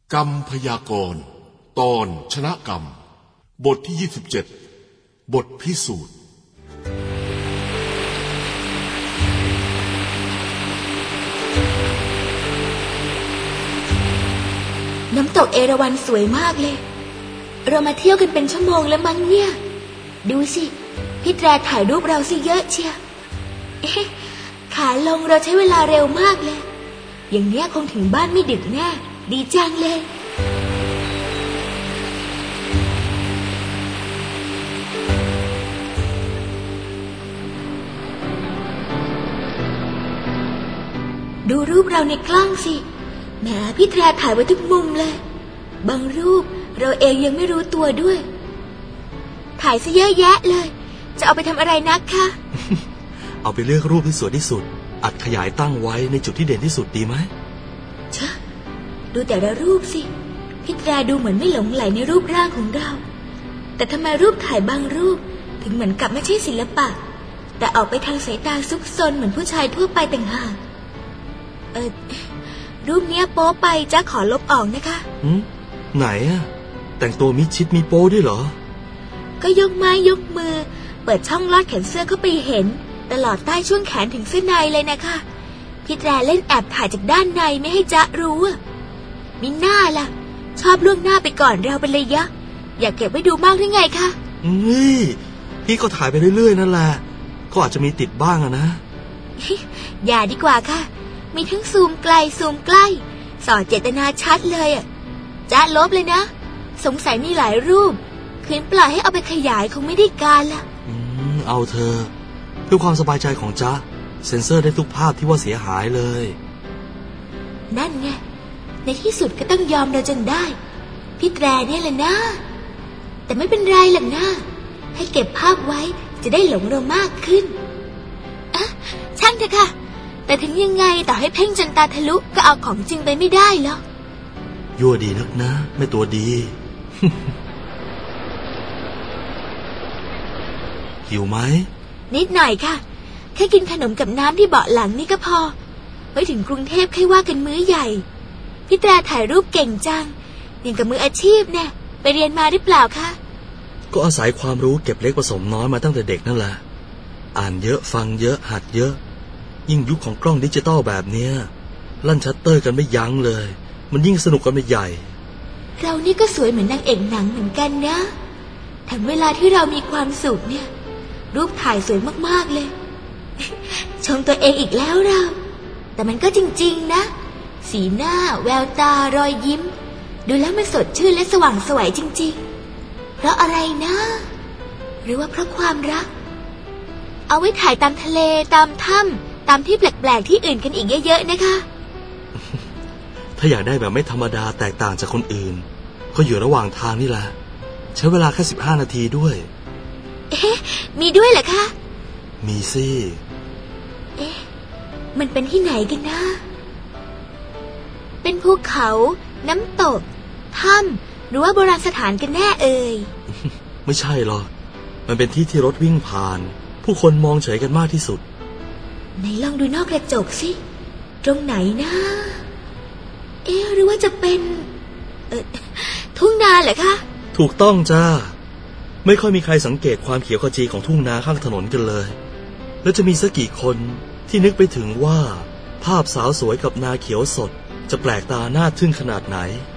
กรรมพยากรณ์ตอนชนะกรรมบทที่27บทพิสูจน์น้ำตกเอราวัณสวยมากเลยเรามาเที่ยวกันเป็นชั่วโมงแล้วมั้งเนี่ยดูสิพี่แตรถ่ายรูปเราสิเยอะเชียวขาลงเราใช้เวลาเร็วมากเลยอย่างเนี้ยคงถึงบ้านไม่ดึกแน่ดีจังเลยดูรูปเราในกล้องสิแหมพี่แตรถ่ายไว้ทุกมุมเลยบางรูปเราเองยังไม่รู้ตัวด้วยถ่ายซะเยอะแยะเลยจะเอาไปทำอะไรนักคะเอาไปเลือกรูปที่สวยที่สุดอัดขยายตั้งไว้ในจุดที่เด่นที่สุดดีไหมเชอะดูแต่ละรูปสิพี่แตรดูเหมือนไม่หลงไหลในรูปร่างของเราแต่ทำไมรูปถ่ายบางรูปถึงเหมือนกับไม่ใช่ศิลปะแต่ออกไปทางสายตาซุกซนเหมือนผู้ชายทั่วไปต่างหากรูปเนี้ยโป๊ไปจะขอลบออกนะคะไหนอะแต่งตัวมิดชิดมีโป๊ด้วยเหรอก็ยกไม้ยกมือเปิดช่องลอดแขนเสื้อเข้าไปเห็นตลอดใต้ช่วงแขนถึงเสื้อในเลยนะคะพี่แตรเล่นแอบถ่ายจากด้านในไม่ให้จ๊ะรู้มิน่าล่ะชอบล่วงหน้าไปก่อนเราเป็นระยะอยากเก็บไว้ดูมากหรือไงคะนี่พี่ก็ถ่ายไปเรื่อยๆนั่นแหละก็อาจจะมีติดบ้างอะนะอย่าดีกว่าค่ะมีทั้งซูมไกลซูมใกล้สอดเจตนาชัดเลยจ๊ะลบเลยนะสงสัยมีหลายรูปคืนปล่อยให้เอาไปขยายคงไม่ได้การละเอาเธอเพื่อความสบายใจของจ๊ะเซ็นเซอร์ได้ทุกภาพที่ว่าเสียหายเลยนั่นไงในที่สุดก็ต้องยอมเราจนได้พี่แตรเนี่ยแหละนะแต่ไม่เป็นไรหรอกนะให้เก็บภาพไว้จะได้หลงเรามากขึ้นช่างเถอะค่ะแต่ถึงยังไงต่อให้เพ่งจนตาทะลุก็เอาของจริงไปไม่ได้หรอกยั่วดีนักนะไม่ตัวดี หิวไหมนิดหน่อยค่ะแค่กินขนมกับน้ำที่เบาะหลังนี่ก็พอไว้ถึงกรุงเทพค่อยว่ากันมื้อใหญ่พี่แตรถ่ายรูปเก่งจังอย่างกับมืออาชีพเนี่ยไปเรียนมาหรือเปล่าคะก็อาศัยความรู้เก็บเล็กผสมน้อยมาตั้งแต่เด็กนั่นแหละอ่านเยอะฟังเยอะหัดเยอะยิ่งยุคของกล้องดิจิตอลแบบเนี้ยลั่นชัตเตอร์กันไม่ยั้งเลยมันยิ่งสนุกกันไปใหญ่เรานี่ก็สวยเหมือนนางเอกหนังเหมือนกันนะถึงเวลาที่เรามีความสุขเนี่ยรูปถ่ายสวยมากๆเลยชมตัวเองอีกแล้วเราแต่มันก็จริงๆนะสีหน้าแววตารอยยิ้มดูแล้วมันสดชื่นและสว่างไสวจริงๆเพราะอะไรนะหรือว่าเพราะความรักเอาไว้ถ่ายตามทะเลตามถ้ำตามที่แปลกๆที่อื่นกันอีกเยอะๆนะคะถ้าอยากได้แบบไม่ธรรมดาแตกต่างจากคนอื่นก็อยู่ระหว่างทางนี่แหละใช้เวลาแค่15 นาทีด้วยมีด้วยเหรอคะมีสิมันเป็นที่ไหนกันนะเป็นภูเขาน้ำตกถ้ำหรือว่าโบราณสถานกันแน่ไม่ใช่หรอกมันเป็นที่ที่รถวิ่งผ่านผู้คนมองเฉยกันมากที่สุดไหนลองดูนอกกระจกสิตรงไหนนะหรือว่าจะเป็นทุ่งนาเหรอคะถูกต้องจ้าไม่ค่อยมีใครสังเกตความเขียวขจีของทุ่งนาข้างถนนกันเลยแล้วจะมีสักกี่คนที่นึกไปถึงว่าภาพสาวสวยกับนาเขียวสดจะแปลกตาน่าทึ่งขนาดไหน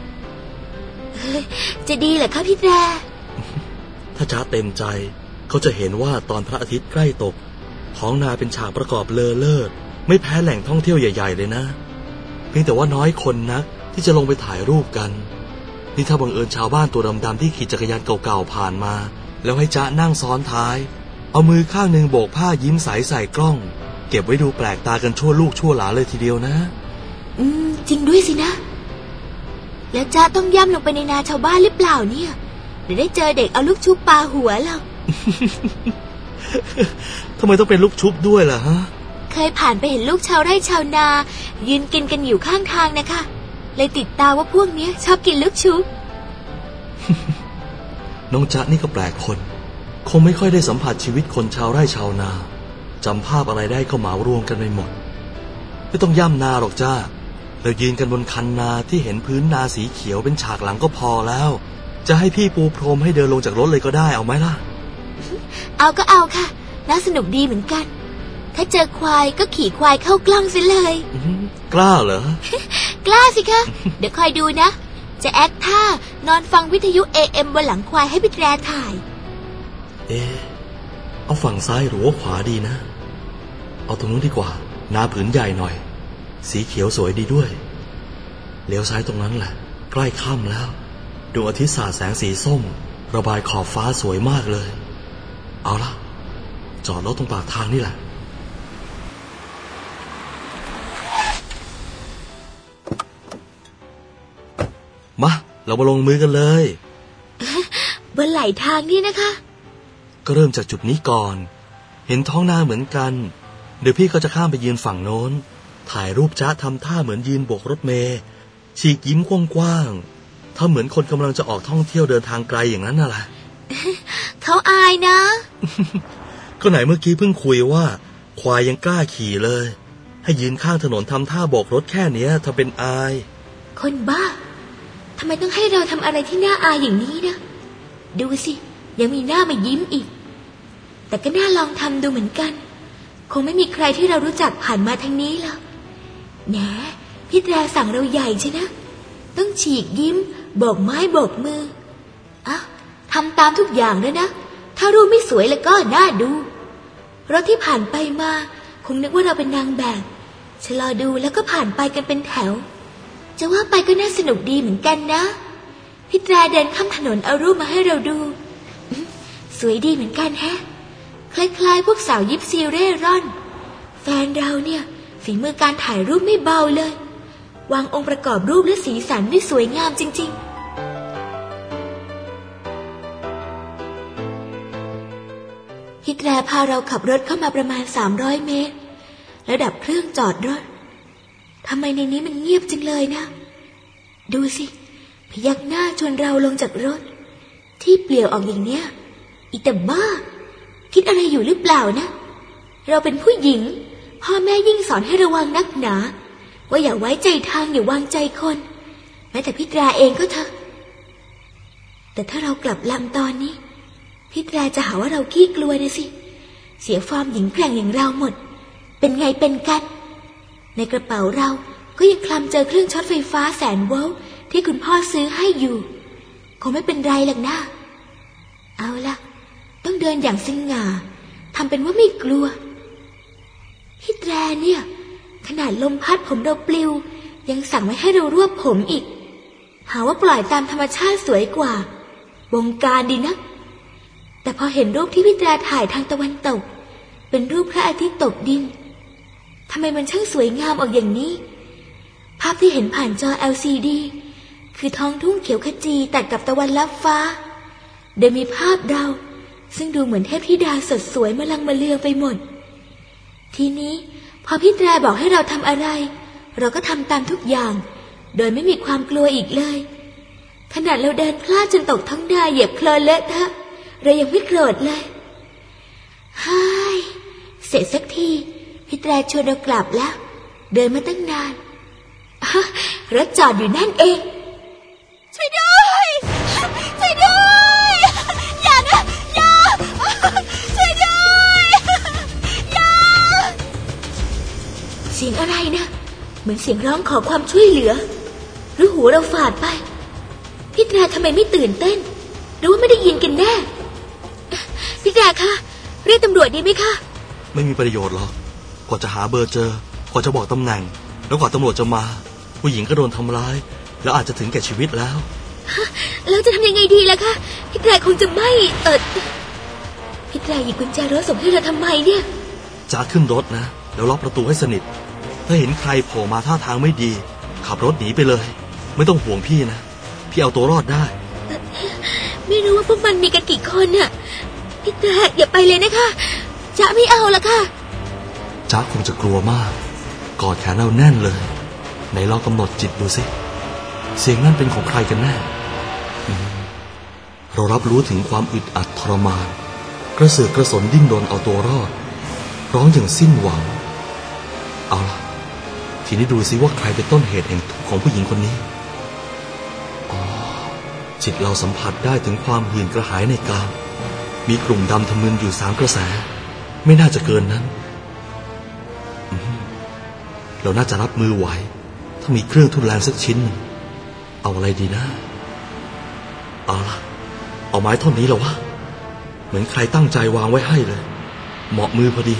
จะดีเหรอคะพี่แตรถ้าจ้าเต็มใจเขาจะเห็นว่าตอนพระอาทิตย์ใกล้ตกท้องนาเป็นฉากประกอบเลอเลิศไม่แพ้แหล่งท่องเที่ยวใหญ่ๆเลยนะเพียงแต่ว่าน้อยคนนักที่จะลงไปถ่ายรูปกันนี่ถ้าบังเอิญชาวบ้านตัวดำๆที่ขี่จักรยานเก่าๆผ่านมาแล้วให้จ๊ะนั่งซ้อนท้ายเอามือข้างหนึ่งโบกผ้ายิ้มใสใส่กล้องเก็บไว้ดูแปลกตากันชั่วลูกชั่วหลานเลยทีเดียวนะจริงด้วยสินะแล้วจ๊ะต้องย่ำลงไปในนาชาวบ้านหรือเปล่าเนี่ยหรือได้เจอเด็กเอาลูกชุบปาหัวเราทำไมต้องเป็นลูกชุบด้วยล่ะฮะเคยผ่านไปเห็นลูกชาวไร่ชาวนายืนกินกันอยู่ข้างทางนะคะเลยติดตาว่าพวกนี้ชอบกินลูกชุบน้องจ๊ะนี่ก็แปลกคนคงไม่ค่อยได้สัมผัสชีวิตคนชาวไร่ชาวนาจำภาพอะไรได้ก็เหมารวมกันไปหมดไม่ต้องย่ำนาหรอกจ้าเรายืนกันบนคันนาที่เห็นพื้นนาสีเขียวเป็นฉากหลังก็พอแล้วจะให้พี่ปูพรมให้เดินลงจากรถเลยก็ได้เอาไหมล่ะเอาก็เอาค่ะน่าสนุกดีเหมือนกันถ้าเจอควายก็ขี่ควายเข้ากล้องซิเลยกล้าเหรอกล้าสิคะ เดี๋ยวคอยดูนะจะแอคท่านอนฟังวิทยุ AM บนหลังควายให้พี่แตรถ่ายเอาฝั่งซ้ายหรือว่าขวาดีนะเอาตรงนู้นดีกว่านาผืนใหญ่หน่อยสีเขียวสวยดีด้วยเลี้ยวซ้ายตรงนั้นแหละใกล้ค่ำแล้วดวงอาทิตย์สาดแสงสีส้มระบายขอบฟ้าสวยมากเลยเอาล่ะจอดรถตรงปากทางนี่แหละมาเรามาลงมือกันเลยบนไหลทางนี่นะคะก็เริ่มจากจุดนี้ก่อนเห็นท้องนาเหมือนกันเดี๋ยวพี่ก็จะข้ามไปยืนฝั่งโน้นถ่ายรูปจ๊ะทำท่าเหมือนยืนโบกรถเมล์ฉีกยิ้มกว้างๆถ้าเหมือนคนกำลังจะออกท่องเที่ยวเดินทางไกลอย่างนั้นน่ะแหละเขาอายนะก็ไหนเมื่อกี้เพิ่งคุยว่าควายยังกล้าขี่เลยให้ยืนข้างถนนทำท่าโบกรถแค่เนี้ยทำเป็นอายคนบ้าทำไมต้องให้เราทำอะไรที่น่าอายอย่างนี้นะดูสิยังมีหน้ามายิ้มอีกแต่ก็น่าลองทำดูเหมือนกันคงไม่มีใครที่เรารู้จักผ่านมาทางนี้หรอกแหนพี่แตรสั่งเราใหญ่ใช่นะต้องฉีกยิ้มโบกไม้โบกมือทำตามทุกอย่างแล้วนะถ้ารูปไม่สวยแล้วก็น่าดูรถที่ผ่านไปมาคงนึกว่าเราเป็นนางแบบชะลอดูแล้วก็ผ่านไปกันเป็นแถวจะว่าไปก็น่าสนุกดีเหมือนกันนะพี่แตรเดินข้ามถนนเอารูปมาให้เราดูสวยดีเหมือนกันแฮะคล้ายๆพวกสาวยิปซีเร่ร่อนแฟนเราเนี่ยฝีมือการถ่ายรูปไม่เบาเลยวางองค์ประกอบรูปและสีสันได้สวยงามจริงๆพี่แตรพาเราขับรถเข้ามาประมาณ300 เมตรแล้วดับเครื่องจอดรถทำไมในนี้มันเงียบจังเลยนะดูสิพยักหน้าชวนเราลงจากรถที่เปลี่ยวออกอย่างเนี้ยอีแต่บ้าคิดอะไรอยู่หรือเปล่านะเราเป็นผู้หญิงพ่อแม่ยิ่งสอนให้ระวังนักหนาว่าอย่าไว้ใจทางอย่าวางใจคนแม้แต่พี่แตรเองก็เถอะแต่ถ้าเรากลับลำตอนนี้พี่แตรจะหาว่าเราขี้กลัวนะสิเสียฟอร์มหญิงแกร่งอย่างเราหมดเป็นไงเป็นกันในกระเป๋าเราก็ยังคลำเจอเครื่องช็อตไฟฟ้าแสนโวลต์ที่คุณพ่อซื้อให้อยู่คงไม่เป็นไรหรอกนะเอาล่ะต้องเดินอย่างสง่าทำเป็นว่าไม่กลัวพี่แตรเนี่ยขนาดลมพัดผมเราปลิวยังสั่งไว้ให้เรารวบผมอีกหาว่าปล่อยตามธรรมชาติสวยกว่าบงการดีนะแต่พอเห็นรูปที่พี่แตรถ่ายทางตะวันตกเป็นรูปพระอาทิตย์ตกดินทำไมมันช่างสวยงามออกอย่างนี้ภาพที่เห็นผ่านจอ LCD คือท้องทุ่งเขียวขจีตัดกับตะวันลับฟ้าโดยมีภาพเราซึ่งดูเหมือนเทพธิดาสดสวยมะลังมะเลืองไปหมดทีนี้พอพี่แตรบอกให้เราทำอะไรเราก็ทำตามทุกอย่างโดยไม่มีความกลัวอีกเลยขนาดเราเดินพลาดจนตกท้องนาเหยียบโคลนเลอะเทอะเรายังไม่โกรธเลยฮ่ายเสร็จสักทีพี่แตรชวนเรากลับแล้วเดินมาตั้งนานรถจอดอยู่นั่นเองช่วยด้วยช่วยด้วยอย่านะอย่าช่วยด้วยอย่าเสียงอะไรนะเหมือนเสียงร้องขอความช่วยเหลือหรือหูเราฝาดไปพี่แตรทำไมไม่ตื่นเต้นหรือว่าไม่ได้ยินกันแน่พี่แตรคะเรียกตำรวจดีไหมคะไม่มีประโยชน์หรอกกว่าจะหาเบอร์เจอกว่าจะบอกตำแหน่งแล้วกว่าตำรวจจะมาผู้หญิงก็โดนทำร้ายแล้วอาจจะถึงแก่ชีวิตแล้วแล้วจะทำยังไงดีล่ะคะพี่แตรคงจะไม่พี่แตรหยิบกุญแจรถส่งให้เราทำไมเนี่ยจะขึ้นรถนะแล้วล็อกประตูให้สนิทถ้าเห็นใครโผล่มาท่าทางไม่ดีขับรถหนีไปเลยไม่ต้องห่วงพี่นะพี่เอาตัวรอดได้ไม่รู้ว่าพวกมันมีกันกี่คนน่ะพี่แตรอย่าไปเลยนะคะจ๊ะไม่เอาละค่ะจ๊ะคงจะกลัวมากกอดแขนเราแน่นเลยไหนลองกำหนดจิตดูสิเสียงนั่นเป็นของใครกันแน่เรารับรู้ถึงความอึดอัดทรมานกระเสือกกระสนดิ้นรนเอาตัวรอดร้องอย่างสิ้นหวังเอาล่ะทีทีนี้ดูซิว่าใครเป็นต้นเหตุแห่งทุกข์ของผู้หญิงคนนี้จิตเราสัมผัสได้ถึงความหื่นกระหายในกามมีกลุ่มดำทะมึนอยู่3 กระแสไม่น่าจะเกินนั้นเราน่าจะรับมือไหวถ้ามีเครื่องทุนแรงสักชิ้นเอาอะไรดีนะเอาล่ะเอาไม้ท่อนนี้เหรอวะเหมือนใครตั้งใจวางไว้ให้เลยเหมาะมือพอดี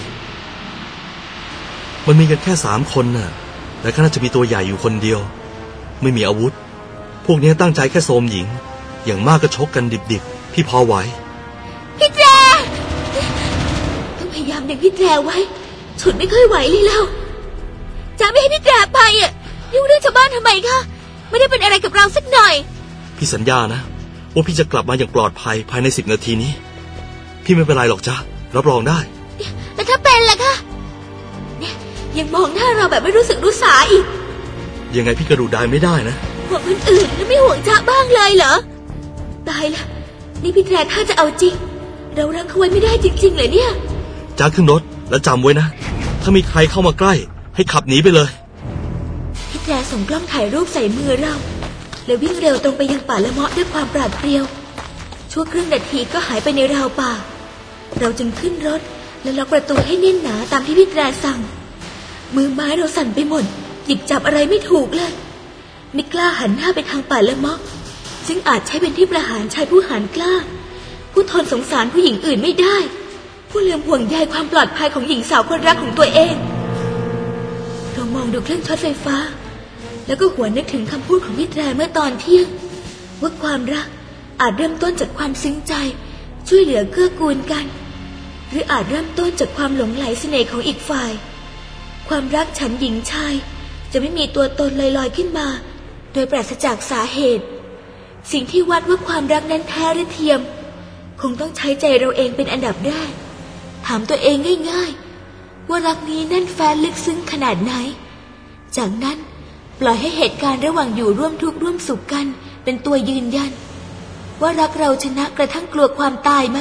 มันมีกันแค่3 คนน่ะและก็น่าจะมีตัวใหญ่อยู่คนเดียวไม่มีอาวุธพวกนี้ตั้งใจแค่โทรมหญิงอย่างมากก็ชกกันดิบๆพี่พอไหวพี่แจต้องพยายามดึงพี่แจไว้ฉุดไม่ค่อยไหวเลยเราจะไม่ให้พี่แจไปอ่ะยุ่งเรื่องชาวบ้านทำไมคะไม่ได้เป็นอะไรกับเราสักหน่อยพี่สัญญานะว่าพี่จะกลับมาอย่างปลอดภัยภายใน10 นาทีนี้พี่ไม่เป็นไรหรอกจ้ะรับรองได้แต่ถ้าเป็นล่ะคะเนี่ยยังมองหน้าเราแบบไม่รู้สึกรู้สาอีกยังไงพี่กระดูได้ไม่ได้นะห่วงคนอื่นแล้วไม่ห่วงจ้าบ้างเลยเหรอตายละนี่พี่แทรถ้าจะเอาจริงเรารักเขาไว้ไม่ได้จริงๆเลยเนี่ยจ้าขึ้นรถแล้วจำไว้นะถ้ามีใครเข้ามาใกล้ให้ขับหนีไปเลยพี่แทรส่งกล้องถ่ายรูปใส่มือเราแล้ววิ่งเร็วตรงไปยังป่าละเมาะด้วยความปราดเปรียวชั่วครึ่งนาทีก็หายไปในราวป่าเราจึงขึ้นรถและล็อกประตูให้แน่นหนาตามที่พี่แทรสั่งมือไม้เราสั่นไปหมดหยิบจับอะไรไม่ถูกเลยไม่กล้าหันหน้าไปทางป่าละเมาะซึ่งอาจใช้เป็นที่ประหารชายผู้หาญกล้าผู้ทนสงสารผู้หญิงอื่นไม่ได้ผู้ลืมห่วงใยความปลอดภัยของหญิงสาวคนรักของตัวเองเรามองดูเครื่องช็อตไฟฟ้าแล้วก็หวนนึกถึงคำพูดของพี่แตรเมื่อตอนเที่ยงว่าความรักอาจเริ่มต้นจากความซึ้งใจช่วยเหลือเกื้อกูลกันหรืออาจเริ่มต้นจากความหลงใหลเสน่ห์ของอีกฝ่ายความรักฉันหญิงชายจะไม่มีตัวตนลอยๆขึ้นมาโดยปราศจากสาเหตุสิ่งที่วัดว่าความรักนั้นแท้หรือเทียมคงต้องใช้ใจเราเองเป็นอันดับแรกถามตัวเองง่ายๆว่ารักนี้แน่นแฟ้นลึกซึ้งขนาดไหนจากนั้นปล่อยให้เหตุการณ์ระหว่างอยู่ร่วมทุกข์ร่วมสุขกันเป็นตัวยืนยันว่ารักเราชนะกระทั่งกลัวความตายไหม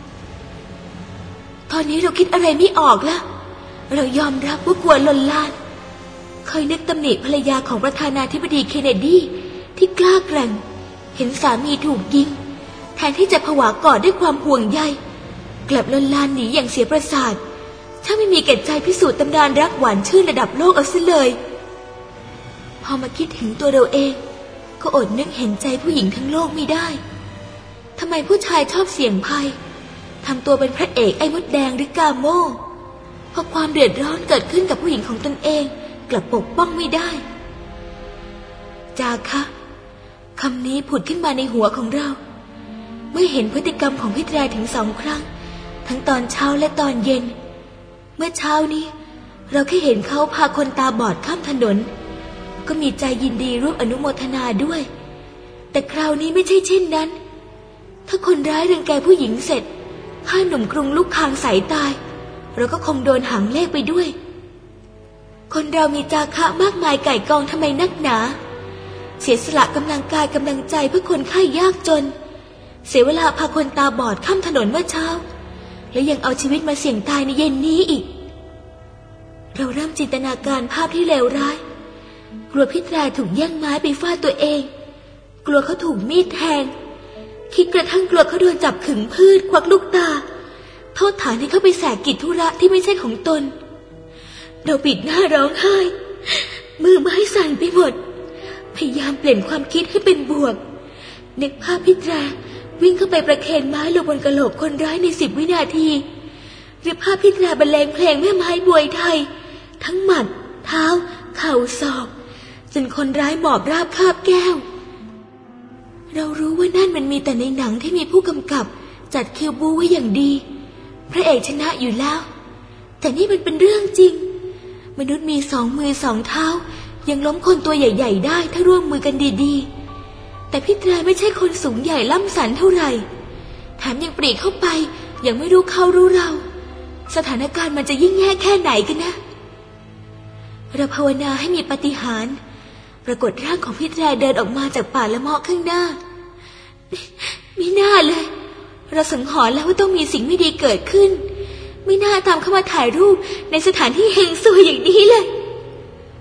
ตอนนี้เราคิดอะไรไม่ออกละเรายอมรับว่ากลัวลนลานเคยนึกตำหนิภรรยาของประธานาธิบดีเคนเนดีที่กล้าแกร่งเห็นสามีถูกยิงแทนที่จะผวากอดด้วยความห่วงใยกลับลนลานหนีอย่างเสียประสาทถ้าไม่มีแก่ใจพิสูจน์ตำนานรักหวานชื่นระดับโลกเอาซะเลยพอมาคิดถึงตัวเราเองก็อดนึกเห็นใจผู้หญิงทั้งโลกไม่ได้ทำไมผู้ชายชอบเสี่ยงภัยทำตัวเป็นพระเอกไอ้มดแดงหรือกาโม่พอความเดือดร้อนเกิดขึ้นกับผู้หญิงของตนเองกลับปกป้องไม่ได้จาคะคำนี้ผุดขึ้นมาในหัวของเราเมื่อเห็นพฤติกรรมของพี่แตรถึง2 ครั้งทั้งตอนเช้าและตอนเย็นเมื่อเช้านี้เราแค่เห็นเขาพาคนตาบอดข้ามถนนก็มีใจยินดีร่วมอนุโมทนาด้วยแต่คราวนี้ไม่ใช่เช่นนั้นถ้าคนร้ายรังแกผู้หญิงเสร็จฆ่าหนุ่มกรุงลูกคางใสตายเราก็คงโดนหางเลขไปด้วยคนเรามีจาคะมากมายไก่กองทำไมนักหนาเสียสละกำลังกายกำลังใจเพื่อคนไข้ยากจนเสียเวลาพาคนตาบอดข้ามถนนเมื่อเช้าและยังเอาชีวิตมาเสี่ยงตายในเย็นนี้อีกเราเริ่มจินตนาการภาพที่เลวร้ายกลัวพี่แตรถูกแย่งไม้ไปฟาดตัวเองกลัวเขาถูกมีดแทงคิดกระทั่งกลัวเขาโดนจับขึงพืชควักลูกตาโทษฐานให้เขาไปแสกกิจธุระที่ไม่ใช่ของตนเราปิดหน้าร้องไห้มือไม้สั่นไปหมดพยายามเปลี่ยนความคิดให้เป็นบวกนึกภาพพี่แตรวิ่งเข้าไปประเคนไม้ลงบนกะโหลกคนร้ายใน10 วินาทีหรือภาพพี่แตรบรรเลงเพลงแม่ไม้บวยไทยทั้งหมัดเท้าเข่าศอกจนคนร้ายหมอบราบคาบแก้วเรารู้ว่านั่นมันมีแต่ในหนังที่มีผู้กำกับจัดคิวบูไว้อย่างดีพระเอกชนะอยู่แล้วแต่นี่มันเป็นเรื่องจริงมนุษย์มี2 มือ2 เท้ายังล้มคนตัวใหญ่ๆได้ถ้าร่วมมือกันดีๆแต่พี่แตรไม่ใช่คนสูงใหญ่ล่ำสันเท่าไหร่แถมยังปรีเข้าไปยังไม่รู้เขารู้เราสถานการณ์มันจะยิ่งแย่แค่ไหนกันนะเราภาวนาให้มีปาฏิหาริย์ปรากฏร่างของพี่แตรเดินออกมาจากป่าละเมาะข้างหน้าไม่น่าเลยเราสังหรณ์แล้วว่าต้องมีสิ่งไม่ดีเกิดขึ้นไม่น่าตามเข้ามาถ่ายรูปในสถานที่เฮงซวยอย่างนี้เลย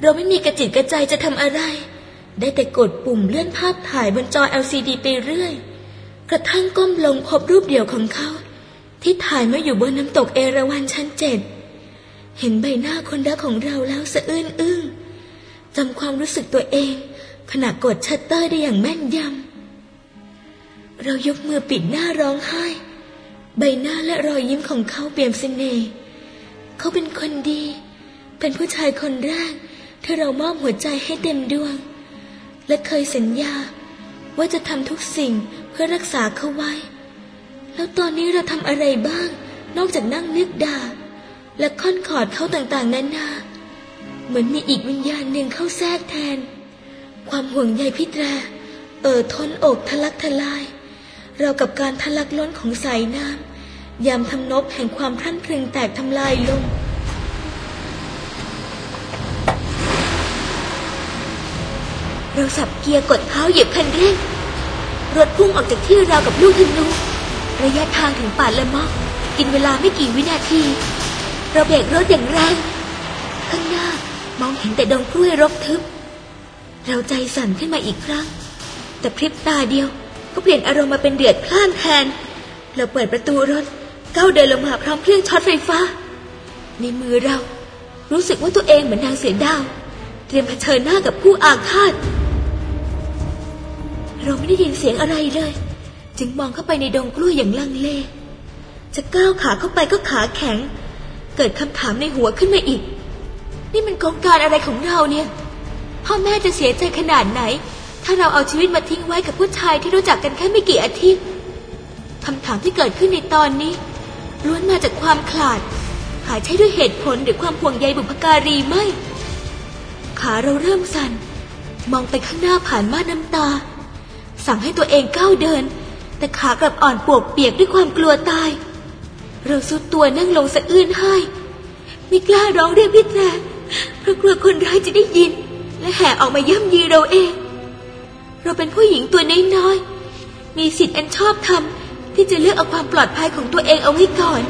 เราไม่มีกระจิตกระใจจะทำอะไรได้แต่กดปุ่มเลื่อนภาพถ่ายบนจอ LCD ไปเรื่อยกระทั่งก้มลงพบรูปเดี่ยวของเขาที่ถ่ายมาอยู่บนน้ำตกเอราวัณชั้น7เห็นใบหน้าคนรักของเราแล้วสะอื้นอึ้งจำความรู้สึกตัวเองขณะกดชัตเตอร์ได้อย่างแม่นยำเรายกมือปิดหน้าร้องไห้ใบหน้าและรอยยิ้มของเขาเปี่ยมเสน่ห์เขาเป็นคนดีเป็นผู้ชายคนแรกที่เรามอบหัวใจให้เต็มดวงและเคยสัญญาว่าจะทำทุกสิ่งเพื่อรักษาเขาไว้แล้วตอนนี้เราทำอะไรบ้างนอกจากนั่งนึกด่าและค่อนขอดเขาต่างๆนานาเหมือนมีอีกวิญญาณหนึ่งเข้าแทรกแทนความห่วงใยพิตราท้นอกทะลักทลายเรากับการทะลักล้นของสายน้ำยามทำนบแห่งความพรั่นพรึงแตกทำลายลงเราสับเกียร์กดเท้าเหยียบคันเร่งรถพุ่งออกจากที่ราวกับลูกธนูระยะทางถึงป่าละเมาะกินเวลาไม่กี่วินาทีเราเบรกรถอย่างแรงข้างหน้ามองเห็นแต่ดงกล้วยรกทึบเราใจสั่นขึ้นมาอีกครั้งแต่พริบตาเดียวก็เปลี่ยนอารมณ์มาเป็นเดือดพล่านแทนเราเปิดประตูรถก้าวเดินลงมาพร้อมเครื่องช็อตไฟฟ้าในมือเรารู้สึกว่าตัวเองเหมือนนางเสือดาวเตรียมเผชิญหน้ากับผู้อาฆาตเราไม่ได้ยินเสียงอะไรเลยจึงมองเข้าไปในดงกล้วยอย่างลังเลจะก้าวขาเข้าไปก็ขาแข็งเกิดคำถามในหัวขึ้นมาอีกนี่มันโครงการอะไรของเราเนี่ยพ่อแม่จะเสียใจขนาดไหนถ้าเราเอาชีวิตมาทิ้งไว้กับผู้ชายที่รู้จักกันแค่ไม่กี่อาทิตย์คำถามที่เกิดขึ้นในตอนนี้ล้วนมาจากความขลาดหาใช่ด้วยเหตุผลหรือความห่วงใยบุพการีไม่ขาเราเริ่มสั่นมองไปข้างหน้าผ่านม่านน้ำตาสั่งให้ตัวเองก้าวเดินแต่ขากลับอ่อนปวกเปียกด้วยความกลัวตายเราสุดตัวนั่งลงสะอื้นไห้ไม่กล้าร้องเรียกพี่แตรเพราะกลัวคนร้ายจะได้ยินและแห่ออกมาย่ำยีเราเองเราเป็นผู้หญิงตัวน้อยๆมีสิทธิ์อันชอบธรรมที่จะเลือกเอาความปลอดภัยของตัวเองเอาไว้ก่อน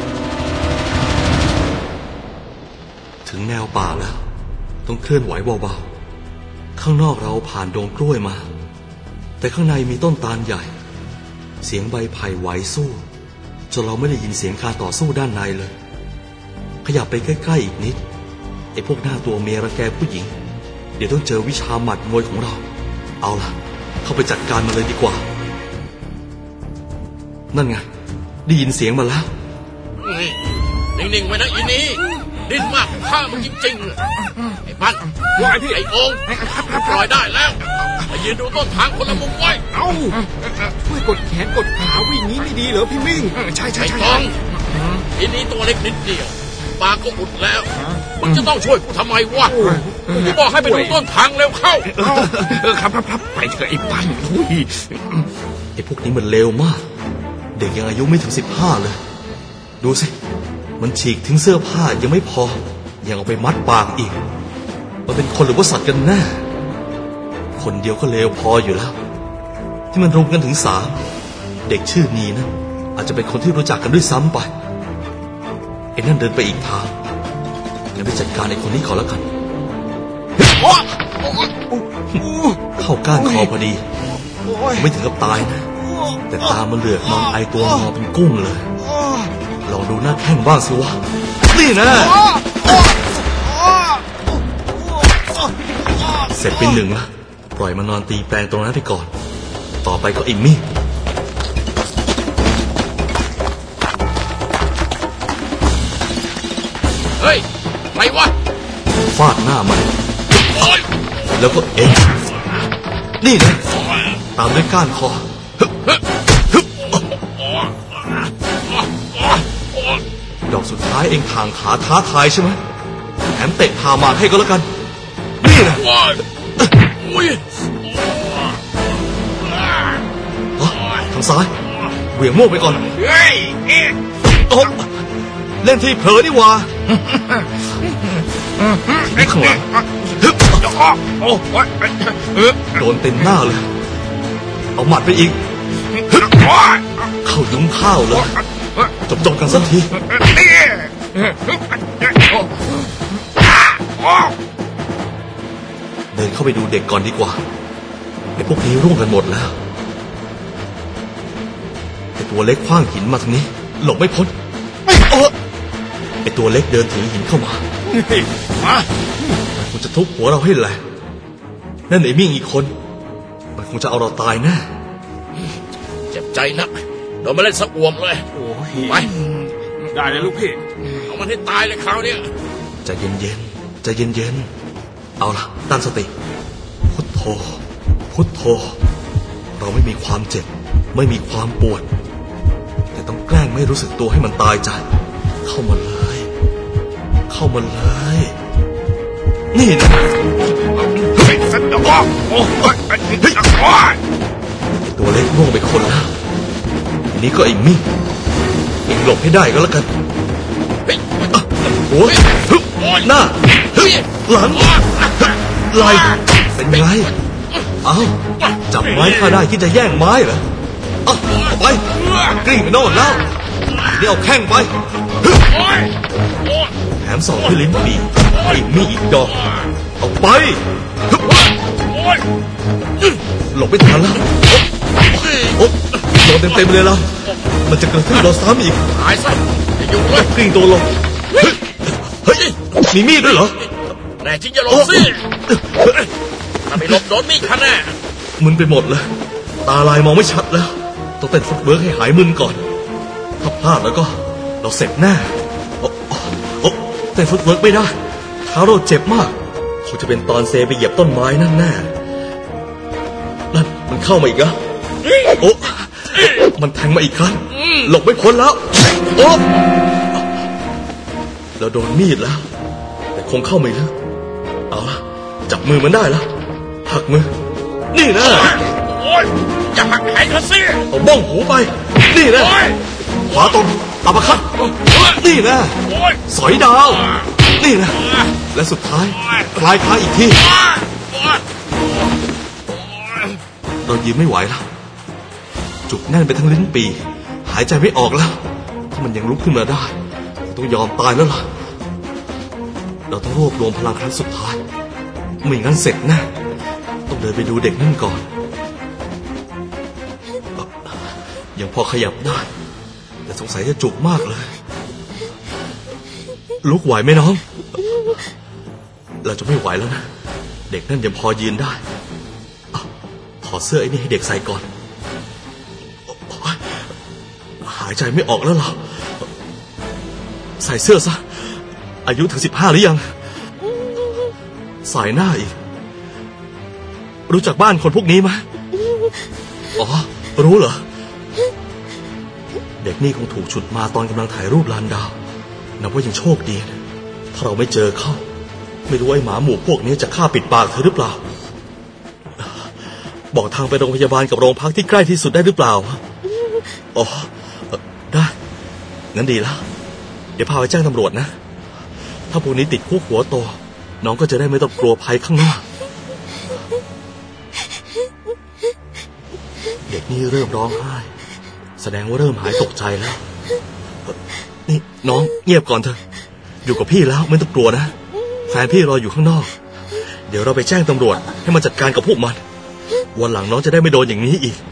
ถึงแนวป่าแล้วต้องเคลื่อนไหวเบาๆข้างนอกเราผ่านดงกล้วยมาแต่ข้างในมีต้นตาลใหญ่เสียงใบไผ่ไหวสู้จนเราไม่ได้ยินเสียงการต่อสู้ด้านในเลยขยับไปใกล้ๆอีกนิดไอ้พวกหน้าตัวเมียรังแกผู้หญิงเดี๋ยวต้องเจอวิชาหมัดมวยของเราเอาล่ะเข้าไปจัดการมันเลยดีกว่านั่นไงได้ยินเสียงมาแล้วนิ่งๆไว้นะอีนี่ดิ้นมากข้ามันจริงๆไอ้พันไอ้องค์ปล่อยได้แล้วมายืนดูต้นทางคนละมุมไว้เอาช่วยกดแขนกดขาวิ่งนี้ไม่ดีเหรอพี่มิ่งใช่ไอ้กองอีนี่ตัวเล็กนิดเดียวปากก็อุดแล้วมึงจะต้องช่วยกูทำไมวะกูบอกให้ไปดูต้นทางเร็วเข้าครับไปเถอะไอ้ปันไอ้พวกนี้มันเลวมากเด็กยังอายุไม่ถึง15เลยดูสิมันฉีกถึงเสื้อผ้ายังไม่พอยังเอาไปมัดปากอีกมันเป็นคนหรือว่าสัตว์กันแน่คนเดียวก็เลวพออยู่แล้วที่มันรวมกันถึง3เด็กชื่อนีนั้นอาจจะเป็นคนที่รู้จักกันด้วยซ้ำไปไอ้นั่นเดินไปอีกทางงั้นไปจัดการไอ้คนนี้ก่อนแล้วกันเข้าก้านคอพอดีไม่ถึงกับตายนะแต่ตามันเหลือกมองไอตัวงอเป็นกุ้งเลยลองดูหน้าแข้งบ้างสิวะนี่นะเสร็จเป็น1ละปล่อยมันนอนตีแปลงตรงนั้นไปก่อนต่อไปก็อิมมี่เฮ้ยไรวะฟาดหน้ามันแล้วก็นี่นะตามด้วยก้านคอดอกสุดท้ายเองทางขาท้าทายใช่ไหมแถมเตะพามาให้ก็แล้วกันนี่นะทางซ้ายเหวี่ยงโม่ไปก่อนเล่นที่เผลอดีกว่าข้างหลังโดนเต็มหน้าเลยเอาหมัดไปอีกเข้ายุ้งข้าวเลยจบกันสักทีเดินเข้าไปดูเด็กก่อนดีกว่าไอ้พวกนี้ร่วงกันหมดแล้วไอ้ตัวเล็กขว้างหินมาทางนี้หลบไม่พ้นไอ้ตัวเล็กเดินถือหินเข้ามามันคงจะทุบหัวเราให้แหลกนั่นไอ้มิ่งอีกคนมันคงจะเอาเราตายแน่เจ็บใจนักโดนมาเล่นสะอวมเลยโอ้ยไปได้เลยลูกพี่เอามันให้ตายเลยคราวนี้ใจเย็นๆใจเย็นๆเอาล่ะตั้งสติพุทโธพุทโธเราไม่มีความเจ็บไม่มีความปวดแต่ต้องแกล้งไม่รู้สึกตัวให้มันตายใจเข้ามาเลยเข้ามาเลยนี่นะเฮ้ยสัตว์บ้าโอ้ยตัวเล็กล่วงไปคนแล้วทีนี้ก็ไอ้มิ่งเองหลบให้ได้ก็แล้วกันโอ้ยหน้าหลังไหลเป็นไงเอาจับไม้ข้าได้คิดจะแย่งไม้เหรอเอาไปกลิ้งไปโน่นแล้วนี่เอาแข้งไปแถมส่องที่ลิ้นปีไอ้มีอีกดอกเอาไปหลบไม่ทันแล้วโอ้โดนเต็มเลยแล้วมันจะกระทืบเราซ้ำอีกหายซะจะยุ่งเลยกลิ้งตัวลงเฮ้ยมีมีดด้วยเหรอแน่จริงอย่าหลบสิถ้าไม่หลบโดนมีดคันแน่มึนไปหมดเลยตาลายมองไม่ชัดแล้วต้องเต้นฟุตเวิร์กให้หายมึนก่อนถ้าพลาดแล้วก็เราเสร็จแน่เต้นฟุตเวิร์กไม่ได้เท้าเราเจ็บมากคงจะเป็นตอนเซไปเหยียบต้นไม้นั่นแน่นั่นมันเข้ามาอีกแล้วโอ้มันแทงมาอีกครั้งหลบไม่พ้นแล้วโอ้เราโดนมีดแล้วแต่คงเข้าไม่ลึกเอาละจับมือมันได้แล้วหักมือนี่นะอย่าหักแขนเขาสิเอาบ้องหูไปนี่นะขวาตรงอัปคัตนี่นะสอยดาวนี่นะและสุดท้ายปลายขาอีกทีเรายืนไม่ไหวแล้วจุกแน่นไปทั้งลิ้นปีหายใจไม่ออกแล้วถ้ามันยังลุกขึ้นมาได้ต้องยอมตายแล้วล่ะเราต้องรวบรวมพลังครั้งสุดท้ายไม่งั้นเสร็จแน่ต้องเดินไปดูเด็กนั่นก่อนยังพอขยับได้แต่สงสัยจะจุกมากเลยลุกไหวไหมน้องเราจะไม่ไหวแล้วนะเด็กนั่นยังพอยืนได้ถอดเสื้อไอ้นี่ให้เด็กใส่ก่อนหายใจไม่ออกแล้วเหรอใส่เสื้อซะอายุถึง15หรือยังใส่หน้าอีกรู้จักบ้านคนพวกนี้ไหมอ๋อรู้เหรอเด็กนี่คงถูกฉุดมาตอนกำลังถ่ายรูปลานดาวนับว่ายังโชคดีนะถ้าเราไม่เจอเข้าไม่รู้ไอ้หมาหมู่พวกนี้จะฆ่าปิดปากเธอหรือเปล่าบอกทางไปโรงพยาบาลกับโรงพักที่ใกล้ที่สุดได้หรือเปล่าอ๋อได้งั้นดีแล้วเดี๋ยวพาไปแจ้งตำรวจนะถ้าพวกนี้ติดคุกหัวโตน้องก็จะได้ไม่ต้องกลัวภัยข้างหน้าเด็กนี่เริ่มร้องไห้แสดงว่าเริ่มหายตกใจแล้วนี่น้องเงียบก่อนเถอะอยู่กับพี่แล้วไม่ต้องกลัวนะแฟนพี่รออยู่ข้างนอกเดี๋ยวเราไปแจ้งตำรวจให้มาจัดการกับพวกมันวันหลังน้องจะได้ไม่โดนอย่างนี้อีก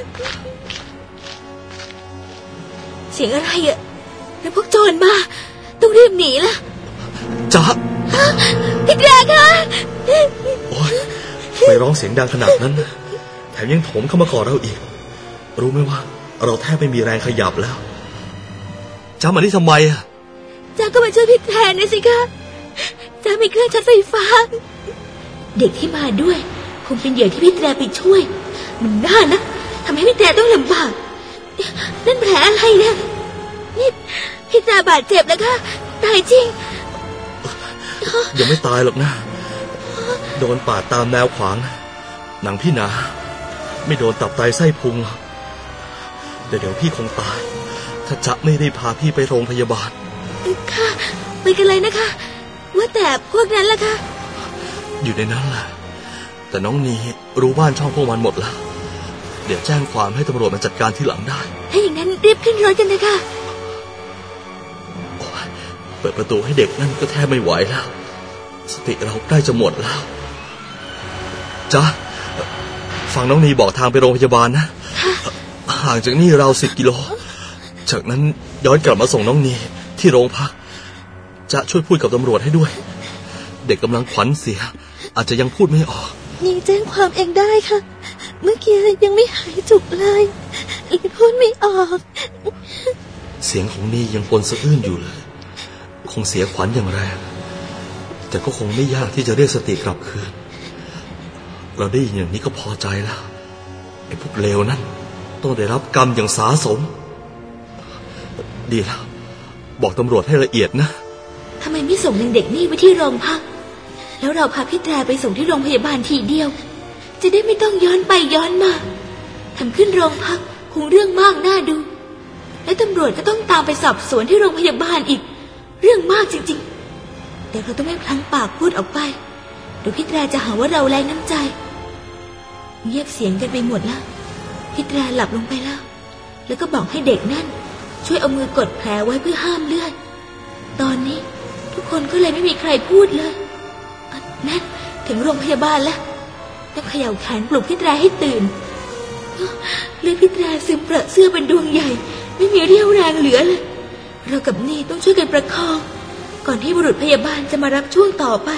เสียงอะไรอ่ะแล้วพวกโจรมาต้องรีบหนีล่ะจ๊ะพี่แดงคะโอ๊ยไปร้องเสียงดังขนาดนั้นแถมยังโถมเข้ามากอดเราอีกรู้ไหมว่าเราแทบไม่มีแรงขยับแล้วจ้ามาที่ทำไมอ่ะจ้าก็มาช่วยพี่แทนนะสิคะจ้ามีเครื่องช็อตไฟฟ้าเด็กที่มาด้วยคงเป็นเหยื่อที่พี่แทนไปช่วยมันน่านะทำให้พี่แทนต้องลำบากนั่นแผลอะไรเนี่ยนี่พี่แทนบาดเจ็บแล้วค่ะตายจริงยังไม่ตายหรอกนะโดนปาดตามแนวขวางหนังพี่หนาไม่โดนตับไตไส้พุงเดี๋ยวพี่คงตายถ้าจ๊ะไม่ได้พาพี่ไปโรงพยาบาลค่ะไปกันเลยนะคะว่าแต่พวกนั้นล่ะคะอยู่ในนั้นแหละแต่น้องนีรู้บ้านช่องพวกมันหมดแล้วเดี๋ยวแจ้งความให้ตำรวจมาจัดการที่หลังได้ถ้าอย่างนั้นรีบขึ้นรถกันนะคะเปิดประตูให้เด็กนั่นก็แทบไม่ไหวแล้วสติเราใกล้จะหมดแล้วจ๊ะฟังน้องนีบอกทางไปโรงพยาบาลนะห่างจากนี่ราว10 กิโลจากนั้นย้อนกลับมาส่งน้องนีที่โรงพักจะช่วยพูดกับตำรวจให้ด้วยเด็กกำลังขวัญเสียอาจจะยังพูดไม่ออกนี่แจ้งความเองได้ค่ะเมื่อกี้ยังไม่หายจุกเลยพูดไม่ออกเสียงของนี่ยังปนสะอื้นอยู่เลยคงเสียขวัญอย่างแรงแต่ก็คงไม่ยากที่จะเรียกสติกลับคืนเราได้ยินอย่างนี้ก็พอใจแล้วไอ้พวกเลวนั่นต้องได้รับกรรมอย่างสาสมดีแล้วบอกตำรวจให้ละเอียดนะทำไมไม่ส่งเด็กนี่ไปที่โรงพักแล้วเราพาพี่แตรไปส่งที่โรงพยาบาลทีเดียวจะได้ไม่ต้องย้อนไปย้อนมาทำขึ้นโรงพักคงเรื่องมากน่าดูและตำรวจก็ต้องตามไปสอบสวนที่โรงพยาบาลอีกเรื่องมากจริงๆแต่เราต้องไม่พลั้งปากพูดออกไปเดี๋ยวพี่แตรจะหาว่าเราแรงน้ำใจเงียบเสียงกันไปหมดแล้วพี่แตรหลับลงไปแล้วก็บอกให้เด็กนั่นช่วยเอามือกดแผลไว้เพื่อห้ามเลือดตอนนี้ทุกคนก็เลยไม่มีใครพูดเลยนั่นถึงโรงพยาบาลแล้วต้องเขย่าแขนปลุกพี่แตรให้ตื่นเลือดพี่แตรซึมเปรอะเสื้อเป็นดวงใหญ่ไม่มีเรี่ยวแรงเหลือเลยเรากับนี่ต้องช่วยกันประคองก่อนที่บุรุษพยาบาลจะมารับช่วงต่อไป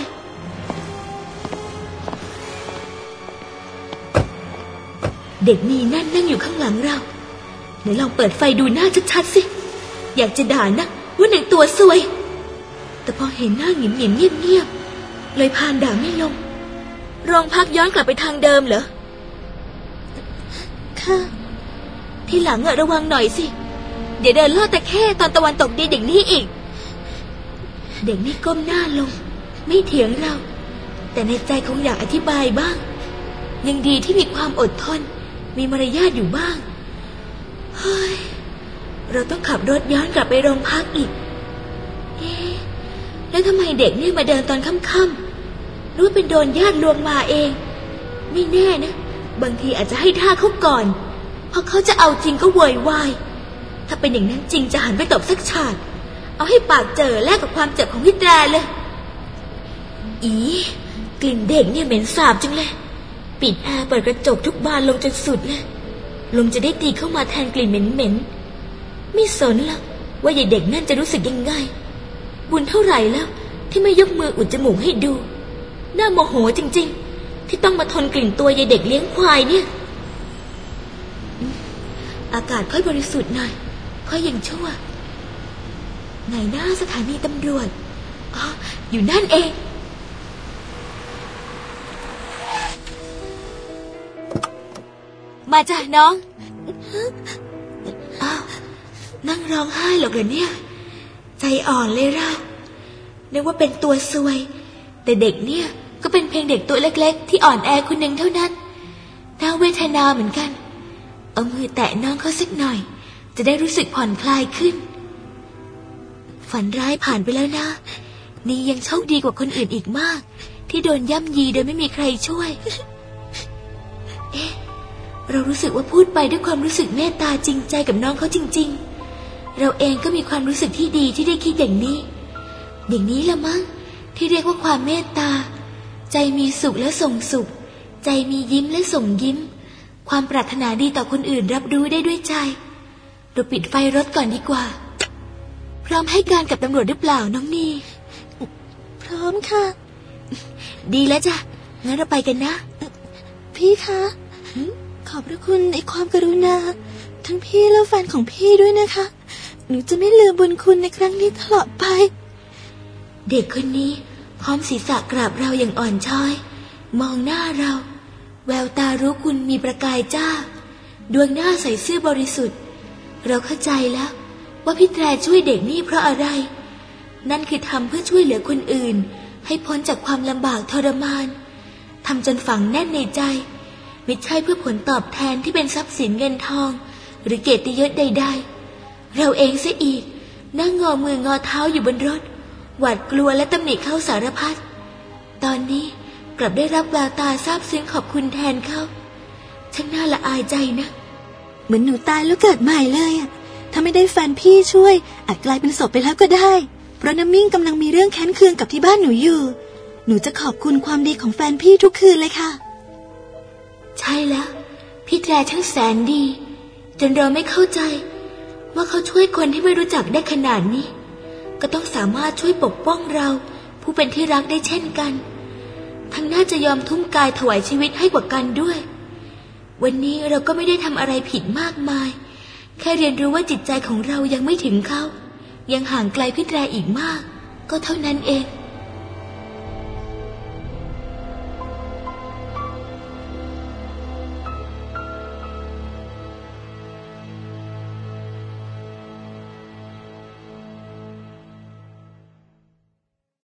เด็กนี่นั่งอยู่ข้างหลังเราเดี๋ยวลองเปิดไฟดูหน้าชัดๆสิอยากจะด่านะว่าหนึ่งตัวซวยแต่พอเห็นหน้าหงิมๆเงียบๆเลยพานด่าไม่ลงโรงพักย้อนกลับไปทางเดิมเหรอค่ะทีหลังระวังหน่อยสิเดี๋ยวเดินลอดตะแคร่ตอนตะวันตกดีเด็กนี่อีกเด็กนี่ก้มหน้าลงไม่เถียงเราแต่ในใจคงอยากอธิบายบ้างยังดีที่มีความอดทนมีมารยาทอยู่บ้างเฮ้ยเราต้องขับรถย้อนกลับไปโรงพักอีกแล้วทำไมเด็กนี่มาเดินตอนค่ำๆรู้เป็นโดนญาติลวงมาเองไม่แน่นะบางทีอาจจะให้ท่าเขาก่อนเพราะเขาจะเอาจริงก็โวยวายถ้าเป็นอย่างนั้นจริงจะหันไปตบสักฉาดเอาให้ปากเจอแลกกับความเจ็บของพี่แตรเลยกลิ่นเด็กเนี่ยเหม็นสาบจังเลยปิดแอร์เปิดกระจกทุกบานลงจนสุดเลยลมจะได้ตีเข้ามาแทนกลิ่นเหม็นๆไม่สนหรอกว่ายายเด็กนั่นจะรู้สึกยังไงบุญเท่าไหร่แล้วที่ไม่ยกมืออุดจมูกให้ดูน่าโมโหจริงๆที่ต้องมาทนกลิ่นตัวยายเด็กเลี้ยงควายเนี่ยอากาศค่อยบริสุทธิ์หน่อยค่อยยังชั่วไหนหน้าสถานีตำรวจอ๋ออยู่นั่นเองมาจ้ะน้องอ้าวนั่งร้องไห้หรอกเหรอเนี่ยใจอ่อนเลยเรานึกว่าเป็นตัวซวยแต่เด็กเนี่ยก็เป็นเพียงเด็กตัวเล็กๆที่อ่อนแอคนหนึ่งเท่านั้นน่าเวทนาเหมือนกันเอามือแตะน้องเขาสักหน่อยจะได้รู้สึกผ่อนคลายขึ้นฝันร้ายผ่านไปแล้วนะนี่ยังโชคดีกว่าคนอื่นอีกมากที่โดนย่ำยีโดยไม่มีใครช่วยเรารู้สึกว่าพูดไปด้วยความรู้สึกเมตตาจริงใจกับน้องเขาจริงๆเราเองก็มีความรู้สึกที่ดีที่ได้คิดอย่างนี้ละมั้งที่เรียกว่าความเมตตาใจมีสุขและส่งสุขใจมียิ้มและส่งยิ้มความปรารถนาดีต่อคนอื่นรับรู้ได้ด้วยใจเราปิดไฟรถก่อนดีกว่าพร้อมให้การกับตำรวจหรือเปล่าน้องนีพร้อมค่ะดีแล้วจ้ะงั้นเราไปกันนะพี่คะขอบพระคุณในความกรุณาทั้งพี่และแฟนของพี่ด้วยนะคะหนูจะไม่ลืมบุญคุณในครั้งนี้ตลอดไปเด็กคนนี้พร้อมศีรษะกราบเราอย่างอ่อนช้อยมองหน้าเราแววตารู้คุณมีประกายจ้าดวงหน้าใสซื่อบริสุทธิ์เราเข้าใจแล้วว่าพี่แตรช่วยเด็กนี่เพราะอะไรนั่นคือทำเพื่อช่วยเหลือคนอื่นให้พ้นจากความลำบากทรมานทำจนฝังแน่นในใจไม่ใช่เพื่อผลตอบแทนที่เป็นทรัพย์สินเงินทองหรือเกียรติยศใดๆเราเองเสียอีกนั่งงอมืองอเท้าอยู่บนรถหวาดกลัวและตำหนิเขาสารพัดตอนนี้กลับได้รับแววตาซาบซึ้งขอบคุณแทนเขาช่างน่าละอายใจนะเหมือนหนูตายแล้วเกิดใหม่เลยอ่ะถ้าไม่ได้แฟนพี่ช่วยอาจกลายเป็นศพไปแล้วก็ได้เพราะน้ำมิ่งกำลังมีเรื่องแค้นเคืองกับที่บ้านหนูอยู่หนูจะขอบคุณความดีของแฟนพี่ทุกคืนเลยค่ะใช่แล้วพี่แตรช่างแสนดีจนเราไม่เข้าใจว่าเขาช่วยคนที่ไม่รู้จักได้ขนาดนี้ก็ต้องสามารถช่วยปกป้องเราผู้เป็นที่รักได้เช่นกันทั้งน่าจะยอมทุ่มกายถวายชีวิตให้กว่ากันด้วยวันนี้เราก็ไม่ได้ทำอะไรผิดมากมายแค่เรียนรู้ว่าจิตใจของเรายังไม่ถึงเขายังห่างไกลพี่แตรอีกมากก็เท่านั้นเอง